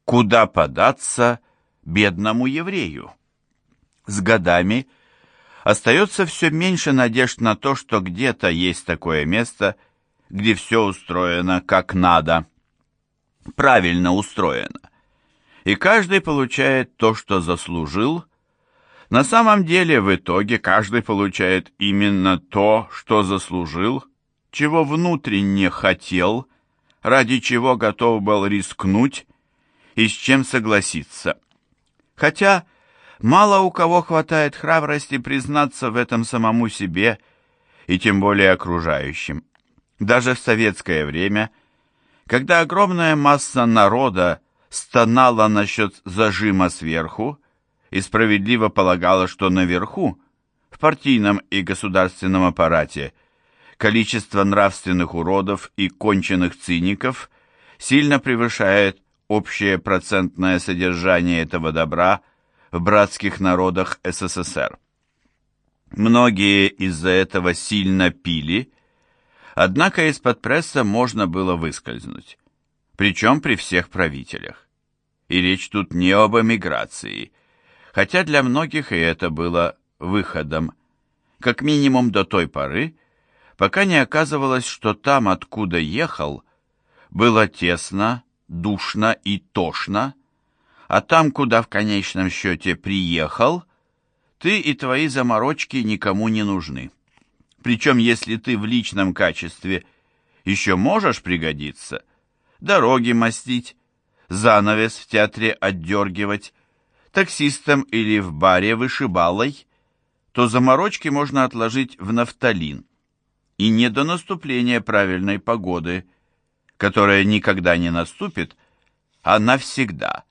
Куда податься бедному еврею? С годами остается все меньше надежд на то, что где-то есть такое место, где все устроено как надо, правильно устроено, и каждый получает то, что заслужил. На самом деле, в итоге, каждый получает именно то, что заслужил, чего внутренне хотел, ради чего готов был рискнуть и с чем согласиться. Хотя мало у кого хватает храбрости признаться в этом самому себе и тем более окружающим. Даже в советское время, когда огромная масса народа стонала насчет зажима сверху и справедливо полагала, что наверху, в партийном и государственном аппарате, количество нравственных уродов и конченых циников сильно превышает общее процентное содержание этого добра в братских народах СССР. Многие из-за этого сильно пили, однако из-под пресса можно было выскользнуть, причем при всех правителях. И речь тут не об эмиграции, хотя для многих и это было выходом, как минимум до той поры, пока не оказывалось, что там, откуда ехал, было тесно, душно и тошно, а там, куда в конечном счете приехал, ты и твои заморочки никому не нужны. Причем, если ты в личном качестве еще можешь пригодиться, дороги мастить, занавес в театре отдергивать, таксистом или в баре вышибалой, то заморочки можно отложить в нафталин. И не до наступления правильной погоды, которая никогда не наступит, а навсегда.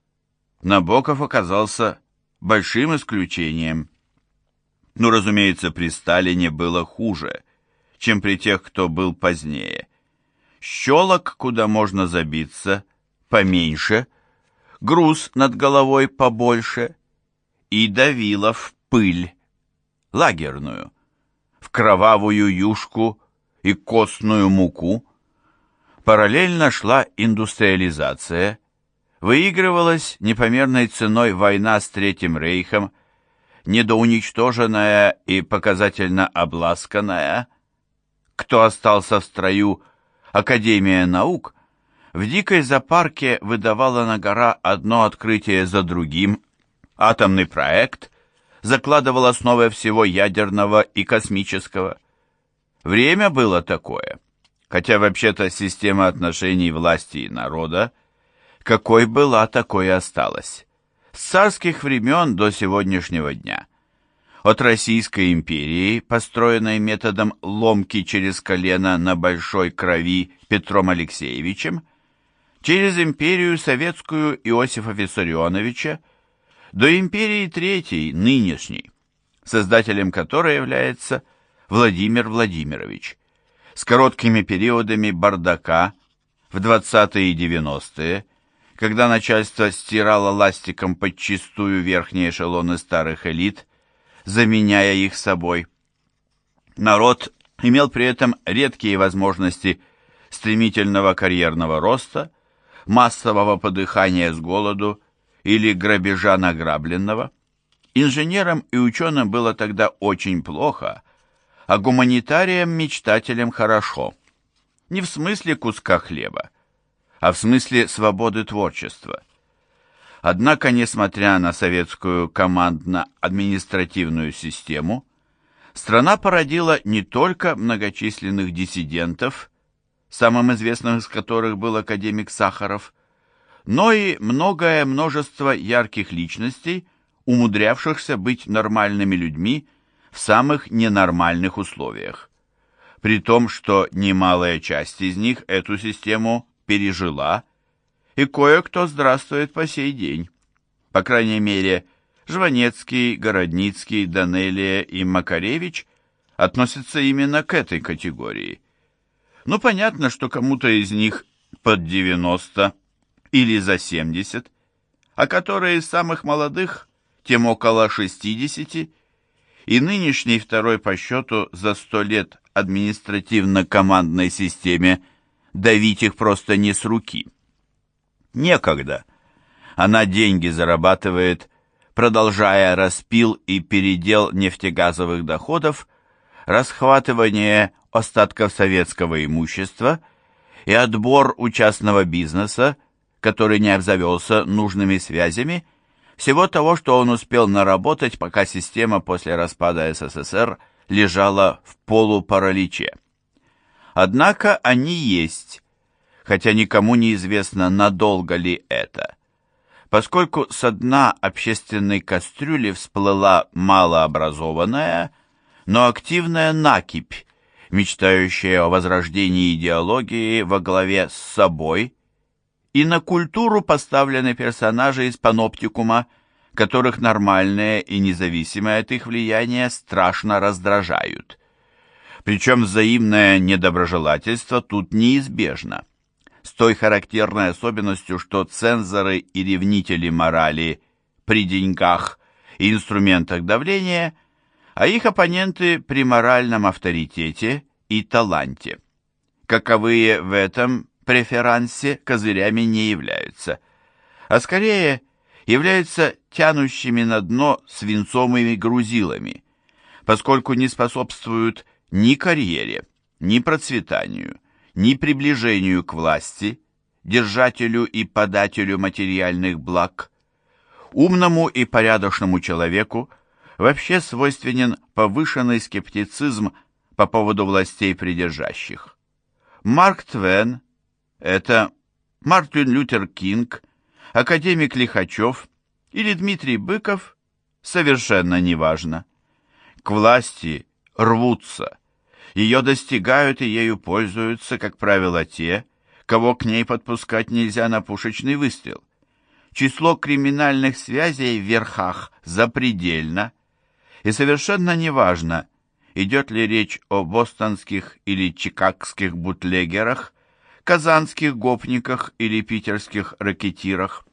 Набоков оказался большим исключением. Но, разумеется, при Сталине было хуже, чем при тех, кто был позднее. Щелок, куда можно забиться, поменьше, груз над головой побольше и давило в пыль, лагерную, в кровавую юшку и костную муку. Параллельно шла индустриализация, выигрывалась непомерной ценой война с Третьим Рейхом, недоуничтоженная и показательно обласканная, кто остался в строю, Академия наук, в дикой запарке выдавала на гора одно открытие за другим, атомный проект закладывал основы всего ядерного и космического. Время было такое, хотя вообще-то система отношений власти и народа, какой была, такой и осталась. С царских времен до сегодняшнего дня. От Российской империи, построенной методом ломки через колено на большой крови Петром Алексеевичем, через империю советскую Иосифа Виссарионовича, до империи Третьей, нынешней, создателем которой является Владимир Владимирович, с короткими периодами бардака в 20-е и 90-е, когда начальство стирало ластиком подчистую верхние эшелоны старых элит, заменяя их собой. Народ имел при этом редкие возможности стремительного карьерного роста, массового подыхания с голоду или грабежа награбленного. Инженерам и ученым было тогда очень плохо, а гуманитариям-мечтателям хорошо. Не в смысле куска хлеба, а в смысле свободы творчества. Однако, несмотря на советскую командно-административную систему, страна породила не только многочисленных диссидентов, самым известным из которых был академик Сахаров, но и многое множество ярких личностей, умудрявшихся быть нормальными людьми в самых ненормальных условиях. При том, что немалая часть из них эту систему пережила, и кое-кто здравствует по сей день. По крайней мере, Жванецкий, Городницкий, Данелия и Макаревич относятся именно к этой категории. Ну, понятно, что кому-то из них под 90 или за 70, а которые из самых молодых, тем около 60, и нынешний второй по счету за 100 лет административно-командной системе давить их просто не с руки. Некогда, Она деньги зарабатывает, продолжая распил и передел нефтегазовых доходов, расхватывание остатков советского имущества и отбор у частного бизнеса, который не обзавелся нужными связями, всего того, что он успел наработать, пока система после распада СССР лежала в полупараличе. Однако они есть, хотя никому не известно, надолго ли это. Поскольку со дна общественной кастрюли всплыла малообразованная, но активная накипь, мечтающая о возрождении идеологии во главе с собой, и на культуру поставлены персонажи из паноптикума, которых нормальные и независимые от их влияния страшно раздражают. Причем взаимное недоброжелательство тут неизбежно, с той характерной особенностью, что цензоры и ревнители морали при деньгах и инструментах давления, а их оппоненты при моральном авторитете и таланте. Каковые в этом преферансе козырями не являются, а скорее являются тянущими на дно свинцовыми грузилами, поскольку не способствуют ни карьере, ни процветанию, ни приближению к власти, держателю и подателю материальных благ. Умному и порядочному человеку вообще свойственен повышенный скептицизм по поводу властей придержащих. Марк Твен – это Мартин Лютер Кинг, академик Лихачев или Дмитрий Быков – совершенно неважно. К власти рвутся, ее достигают и ею пользуются, как правило, те, кого к ней подпускать нельзя на пушечный выстрел. Число криминальных связей в верхах запредельно, и совершенно неважно, идет ли речь о бостонских или чикагских бутлегерах, казанских гопниках или питерских рэкетирах.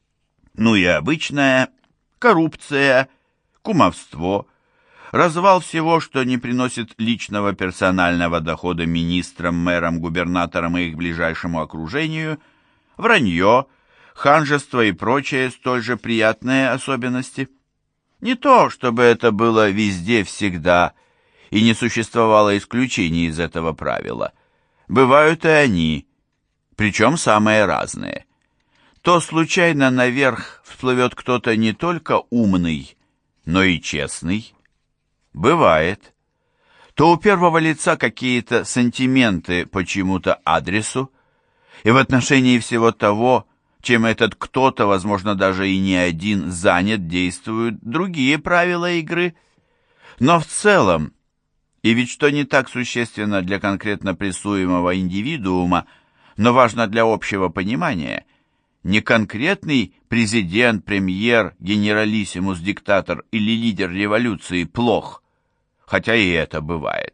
Ну и обычная коррупция, кумовство, развал всего, что не приносит личного персонального дохода министрам, мэрам, губернаторам и их ближайшему окружению, вранье, ханжество и прочие столь же приятные особенности. Не то, чтобы это было везде всегда, и не существовало исключений из этого правила. Бывают и они, причем самые разные. То случайно наверх всплывет кто-то не только умный, но и честный. Бывает. То у первого лица какие-то сантименты по чему-то адресу, и в отношении всего того, чем этот кто-то, возможно, даже и не один, занят, действуют другие правила игры. Но в целом, и ведь что не так существенно для конкретно прессуемого индивидуума, но важно для общего понимания, не конкретный президент, премьер, генералиссимус, диктатор или лидер революции плох, хотя и это бывает.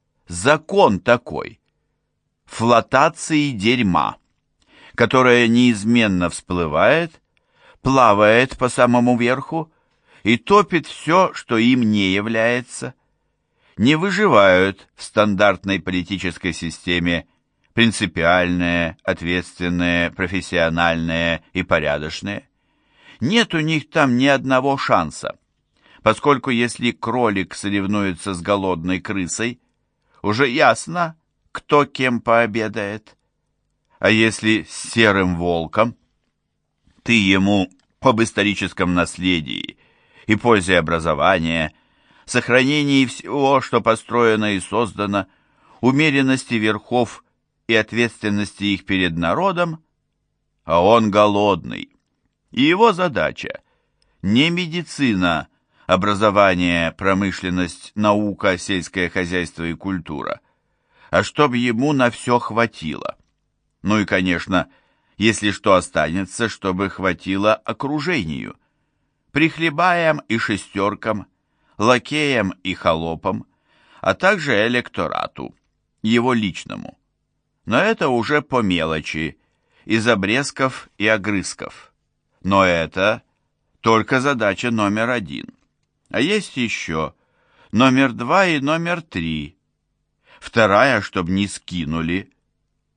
Закон такой. Флотации дерьма, которое неизменно всплывает, плавает по самому верху и топит все, что им не является. Не выживают в стандартной политической системе принципиальные, ответственные, профессиональные и порядочные. Нет у них там ни одного шанса, поскольку если кролик соревнуется с голодной крысой, уже ясно, кто кем пообедает. А если с серым волком, ты ему об историческом наследии и пользе образования, сохранении всего, что построено и создано, умеренности верхов и ответственности их перед народом, а он голодный. И его задача не медицина, образование, промышленность, наука, сельское хозяйство и культура, а чтоб ему на все хватило. Ну и, конечно, если что останется, чтобы хватило окружению, прихлебаям и шестеркам, лакеям и холопам, а также электорату, его личному. Но это уже по мелочи, из обрезков и огрызков. Но это только задача номер 1. А есть еще номер 2 и номер 3. Вторая, чтоб не скинули.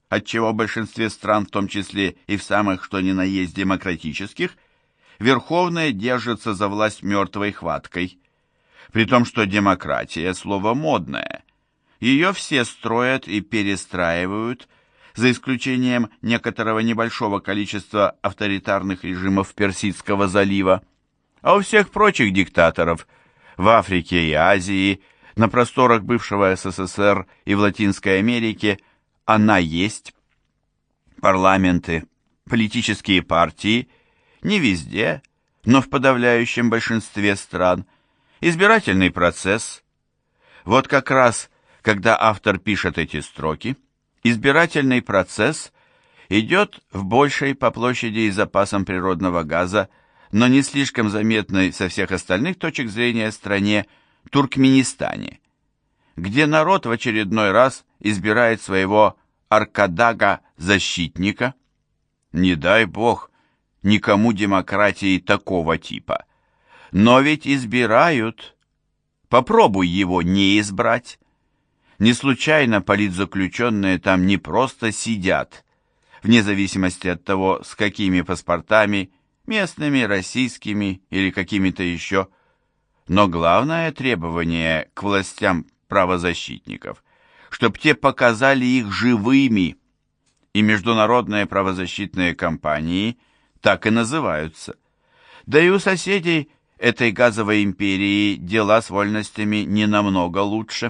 отчего в большинстве стран, в том числе и в самых что ни на есть демократических, верховные держатся за власть мертвой хваткой. При том, что демократия – слово модное. Ее все строят и перестраивают, за исключением некоторого небольшого количества авторитарных режимов Персидского залива. А у всех прочих диктаторов в Африке и Азии, на просторах бывшего СССР и в Латинской Америке она есть. Парламенты, политические партии не везде, но в подавляющем большинстве стран. Избирательный процесс. Вот как раз, когда автор пишет эти строки, избирательный процесс идет в большей по площади и запасам природного газа, но не слишком заметной со всех остальных точек зрения стране Туркменистане, где народ в очередной раз избирает своего аркадага-защитника. Не дай бог никому демократии такого типа. Но ведь избирают. Попробуй его не избрать. Не случайно политзаключенные там не просто сидят, вне зависимости от того, с какими паспортами, местными, российскими или какими-то еще. Но главное требование к властям правозащитников, чтоб те показали их живыми. И международные правозащитные кампании так и называются. Да и у соседей этой газовой империи дела с вольностями не намного лучше.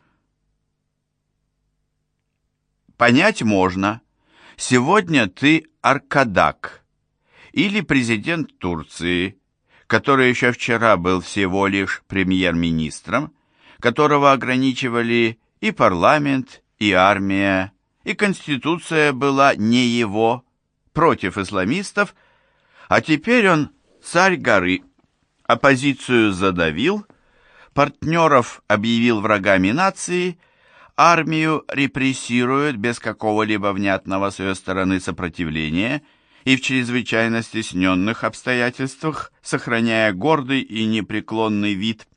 Понять можно. Сегодня ты аркадак или президент Турции, который еще вчера был всего лишь премьер-министром, которого ограничивали и парламент, и армия, и конституция была не его, против исламистов, а теперь он царь горы, оппозицию задавил, партнеров объявил врагами нации, армию репрессирует без какого-либо внятного с ее стороны сопротивления и в чрезвычайно стесненных обстоятельствах, сохраняя гордый и непреклонный вид,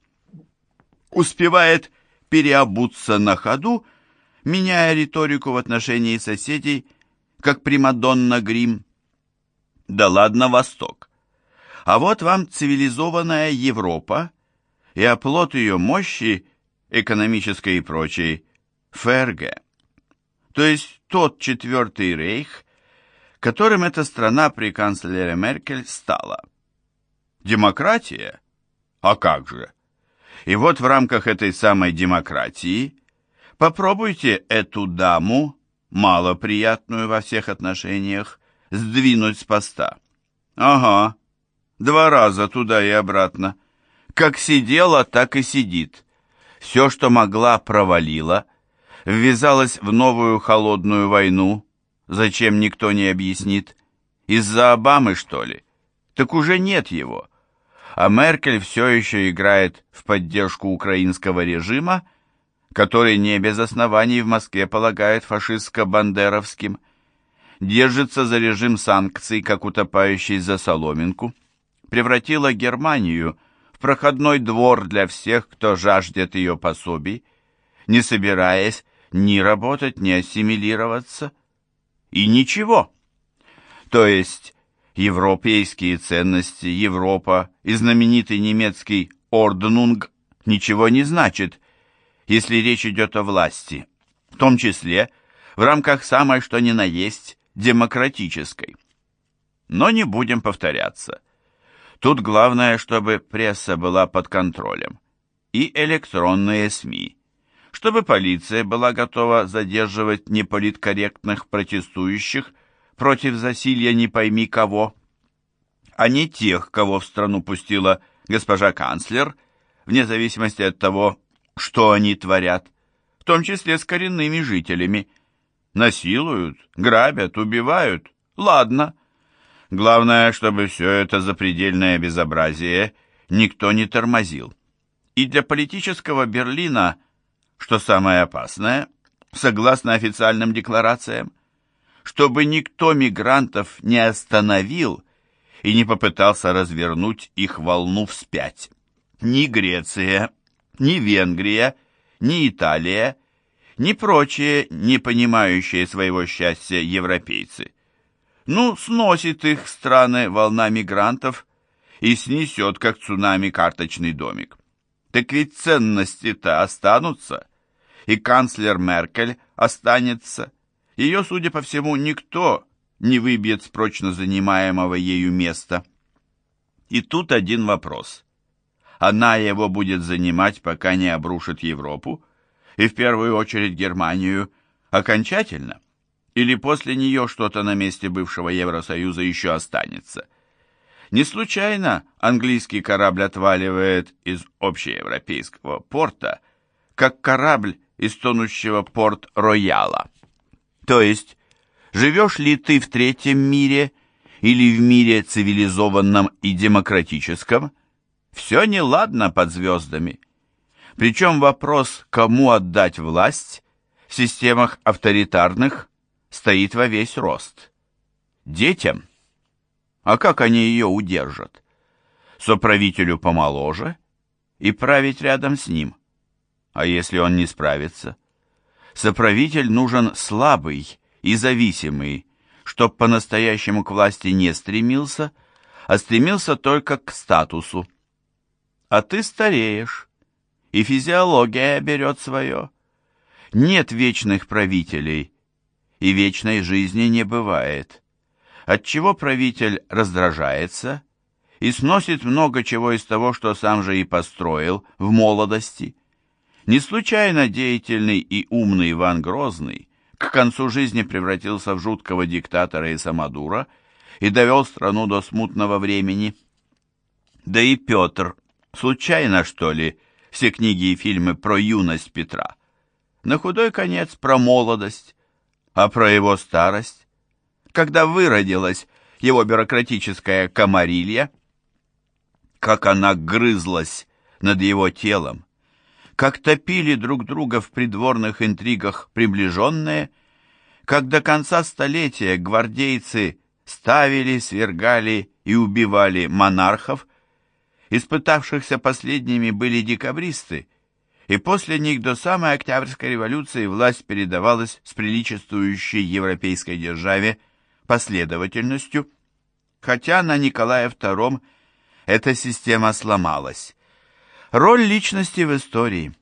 успевает переобуться на ходу, меняя риторику в отношении соседей, как примадонна грим. Да ладно Восток. А вот вам цивилизованная Европа и оплот ее мощи, экономической и прочей, ФРГ. То есть тот Четвертый рейх, которым эта страна при канцлере Меркель стала. Демократия? А как же? И вот в рамках этой самой демократии попробуйте эту даму, малоприятную во всех отношениях, сдвинуть с поста. Ага, 2 раза туда и обратно. Как сидела, так и сидит. Все, что могла, провалила. Ввязалась в новую холодную войну. Зачем, никто не объяснит. Из-за Обамы, что ли? Так уже нет его. А Меркель все еще играет в поддержку украинского режима, который не без оснований в Москве полагает фашистско-бандеровским, держится за режим санкций, как утопающий за соломинку, превратила Германию в проходной двор для всех, кто жаждет ее пособий, не собираясь ни работать, ни ассимилироваться. И ничего. То есть европейские ценности, Европа и знаменитый немецкий Орднунг ничего не значит, если речь идет о власти, в том числе в рамках самой что ни на есть демократической. Но не будем повторяться. Тут главное, чтобы пресса была под контролем, и электронные СМИ, чтобы полиция была готова задерживать неполиткорректных протестующих против засилья не пойми кого, а не тех, кого в страну пустила госпожа канцлер, вне зависимости от того, что они творят, в том числе с коренными жителями. Насилуют, грабят, убивают. Ладно. Главное, чтобы все это запредельное безобразие никто не тормозил. И для политического Берлина, что самое опасное, согласно официальным декларациям, чтобы никто мигрантов не остановил и не попытался развернуть их волну вспять. Ни Греция, ни Венгрия, ни Италия ни прочие, не понимающие своего счастья европейцы. Ну, сносит их страны волна мигрантов и снесет, как цунами, карточный домик. Так ведь ценности-то останутся, и канцлер Меркель останется. Ее, судя по всему, никто не выбьет с прочно занимаемого ею места. И тут один вопрос. Она его будет занимать, пока не обрушит Европу, и в первую очередь Германию, окончательно? Или после нее что-то на месте бывшего Евросоюза еще останется? Не случайно английский корабль отваливает из общеевропейского порта, как корабль из тонущего Порт-Рояла. То есть, живешь ли ты в третьем мире или в мире цивилизованном и демократическом, все неладно под звездами. Причем вопрос, кому отдать власть, в системах авторитарных стоит во весь рост. Детям? А как они ее удержат? Соправителю помоложе и править рядом с ним. А если он не справится? Соправитель нужен слабый и зависимый, чтоб по-настоящему к власти не стремился, а стремился только к статусу. А ты стареешь, и физиология берет свое. Нет вечных правителей, и вечной жизни не бывает, отчего правитель раздражается и сносит много чего из того, что сам же и построил в молодости. Не случайно деятельный и умный Иван Грозный к концу жизни превратился в жуткого диктатора и самодура и довел страну до смутного времени. Да и Петр, случайно, что ли, все книги и фильмы про юность Петра? На худой конец про молодость, а про его старость, когда выродилась его бюрократическая комарилья, как она грызлась над его телом, как топили друг друга в придворных интригах приближенные, как до конца столетия гвардейцы ставили, свергали и убивали монархов, испытавшихся последними были декабристы, и после них до самой Октябрьской революции власть передавалась с приличествующей европейской державе последовательностью, хотя на Николае II эта система сломалась. Роль личности в истории.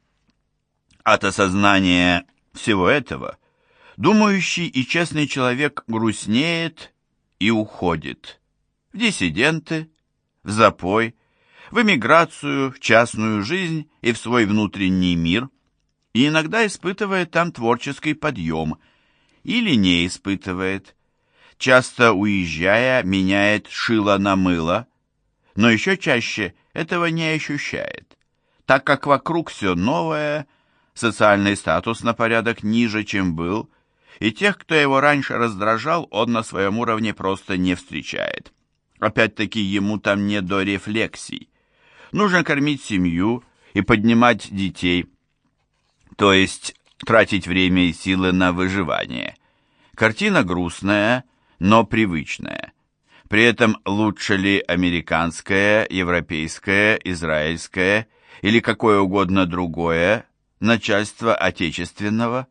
От осознания всего этого думающий и честный человек грустнеет и уходит в диссиденты, в запой, в эмиграцию, в частную жизнь и в свой внутренний мир, и иногда испытывает там творческий подъем, или не испытывает. Часто, уезжая, меняет шило на мыло, но еще чаще этого не ощущает, так как вокруг все новое, социальный статус на порядок ниже, чем был, и тех, кто его раньше раздражал, он на своем уровне просто не встречает. Опять-таки ему там не до рефлексий. Нужно кормить семью и поднимать детей, то есть тратить время и силы на выживание. Картина грустная, но привычная. При этом лучше ли американское, европейское, израильское или какое угодно другое начальство отечественного?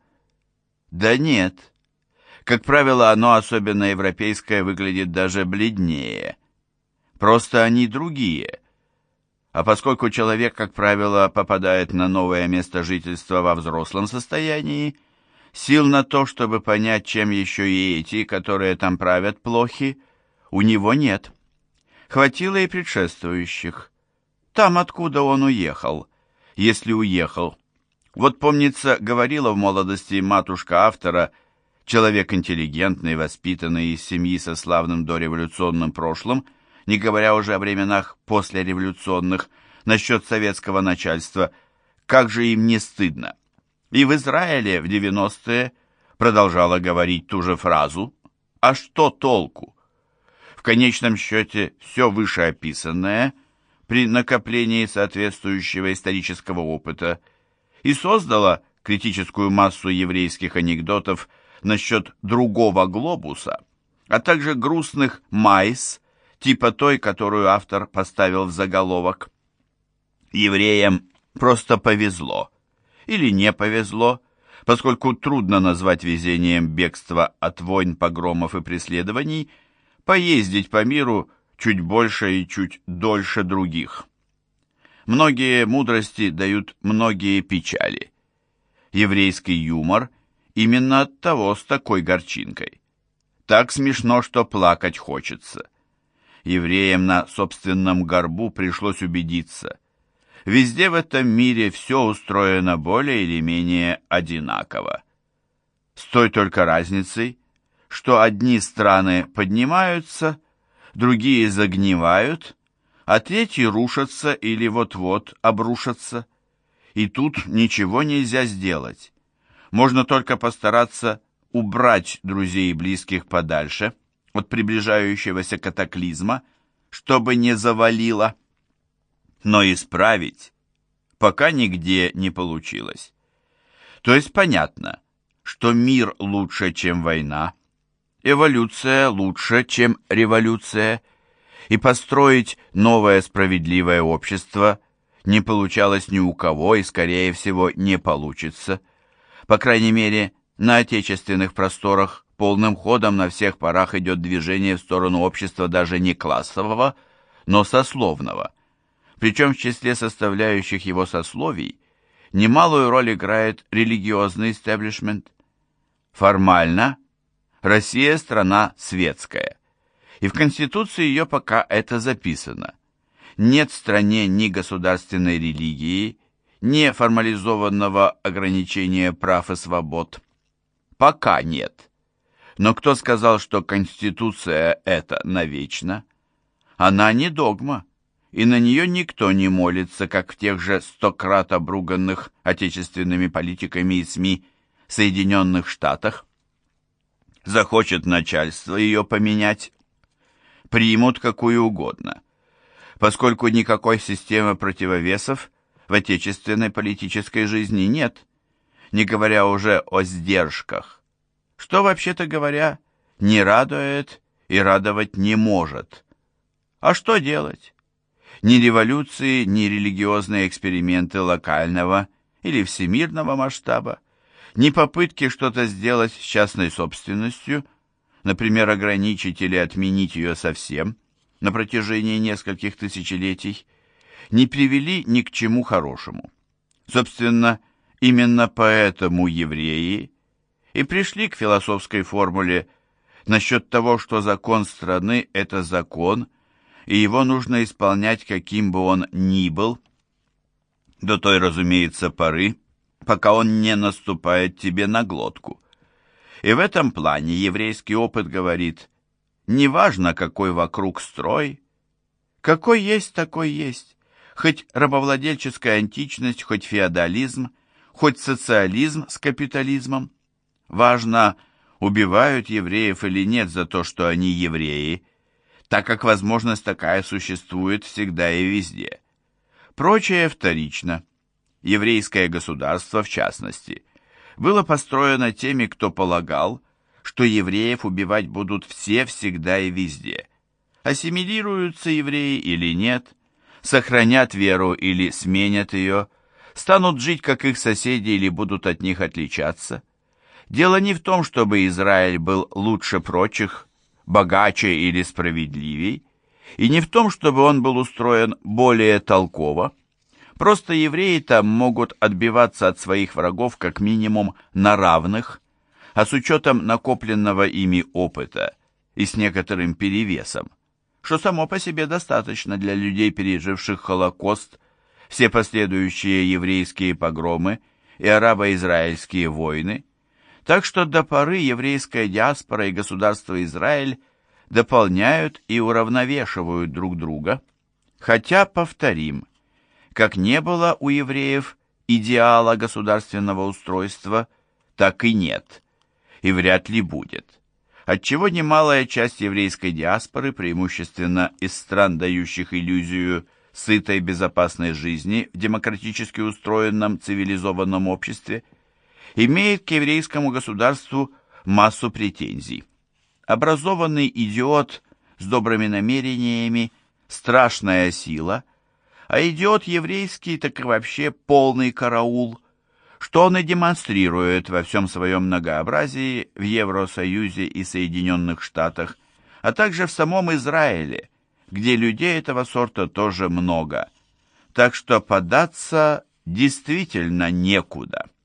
Да нет. Как правило, оно, особенно европейское, выглядит даже бледнее. Просто они другие. А поскольку человек, как правило, попадает на новое место жительства во взрослом состоянии, сил на то, чтобы понять, чем еще и эти, которые там правят, плохи, у него нет. Хватило и предшествующих. Там, откуда он уехал, если уехал. Вот, помнится, говорила в молодости матушка автора, человек интеллигентный, воспитанный из семьи со славным дореволюционным прошлым, не говоря уже о временах послереволюционных, насчет советского начальства, как же им не стыдно. И в Израиле в 90-е продолжала говорить ту же фразу «А что толку?». В конечном счете все вышеописанное при накоплении соответствующего исторического опыта и создало критическую массу еврейских анекдотов насчет другого глобуса, а также грустных майс, типа той, которую автор поставил в заголовок. Евреям просто повезло, или не повезло, поскольку трудно назвать везением бегства от войн, погромов и преследований, поездить по миру чуть больше и чуть дольше других. Многие мудрости дают многие печали. Еврейский юмор именно от того с такой горчинкой. Так смешно, что плакать хочется. Евреям на собственном горбу пришлось убедиться. Везде в этом мире все устроено более или менее одинаково. С той только разницей, что одни страны поднимаются, другие загнивают, а третьи рушатся или вот-вот обрушатся. И тут ничего нельзя сделать. Можно только постараться убрать друзей и близких подальше от приближающегося катаклизма, чтобы не завалило. Но исправить пока нигде не получилось. То есть понятно, что мир лучше, чем война, эволюция лучше, чем революция, и построить новое справедливое общество не получалось ни у кого и, скорее всего, не получится. По крайней мере, на отечественных просторах полным ходом на всех парах идет движение в сторону общества даже не классового, но сословного. Причем в числе составляющих его сословий немалую роль играет религиозный истеблишмент. Формально Россия страна светская, и в Конституции ее пока это записано. Нет в стране ни государственной религии, ни формализованного ограничения прав и свобод. Пока нет. Но кто сказал, что Конституция эта навечно? Она не догма, и на нее никто не молится, как в тех же 100-крат обруганных отечественными политиками и СМИ Соединенных Штатах. Захочет начальство ее поменять, примут какую угодно, поскольку никакой системы противовесов в отечественной политической жизни нет, не говоря уже о сдержках, что, вообще-то говоря, не радует и радовать не может. А что делать? Ни революции, ни религиозные эксперименты локального или всемирного масштаба, ни попытки что-то сделать с частной собственностью, например, ограничить или отменить ее совсем на протяжении нескольких тысячелетий, не привели ни к чему хорошему. Собственно, именно поэтому евреи и пришли к философской формуле насчет того, что закон страны – это закон, и его нужно исполнять, каким бы он ни был, до той, разумеется, поры, пока он не наступает тебе на глотку. И в этом плане еврейский опыт говорит, неважно, какой вокруг строй, какой есть, такой есть, хоть рабовладельческая античность, хоть феодализм, хоть социализм с капитализмом. Важно, убивают евреев или нет за то, что они евреи, так как возможность такая существует всегда и везде. Прочее вторично. Еврейское государство, в частности, было построено теми, кто полагал, что евреев убивать будут все, всегда и везде. Ассимилируются евреи или нет, сохранят веру или сменят ее, станут жить, как их соседи, или будут от них отличаться. Дело не в том, чтобы Израиль был лучше прочих, богаче или справедливей, и не в том, чтобы он был устроен более толково. Просто евреи там могут отбиваться от своих врагов как минимум на равных, а с учетом накопленного ими опыта и с некоторым перевесом, что само по себе достаточно для людей, переживших Холокост, все последующие еврейские погромы и арабо-израильские войны. Так что до поры еврейская диаспора и государство Израиль дополняют и уравновешивают друг друга. Хотя, повторим, как не было у евреев идеала государственного устройства, так и нет, и вряд ли будет. Отчего немалая часть еврейской диаспоры, преимущественно из стран, дающих иллюзию сытой безопасной жизни в демократически устроенном цивилизованном обществе, имеет к еврейскому государству массу претензий. Образованный идиот с добрыми намерениями – страшная сила, а идиот еврейский так и вообще полный караул. что он и демонстрирует во всем своем многообразии в Евросоюзе и Соединенных Штатах, а также в самом Израиле, где людей этого сорта тоже много. Так что податься действительно некуда.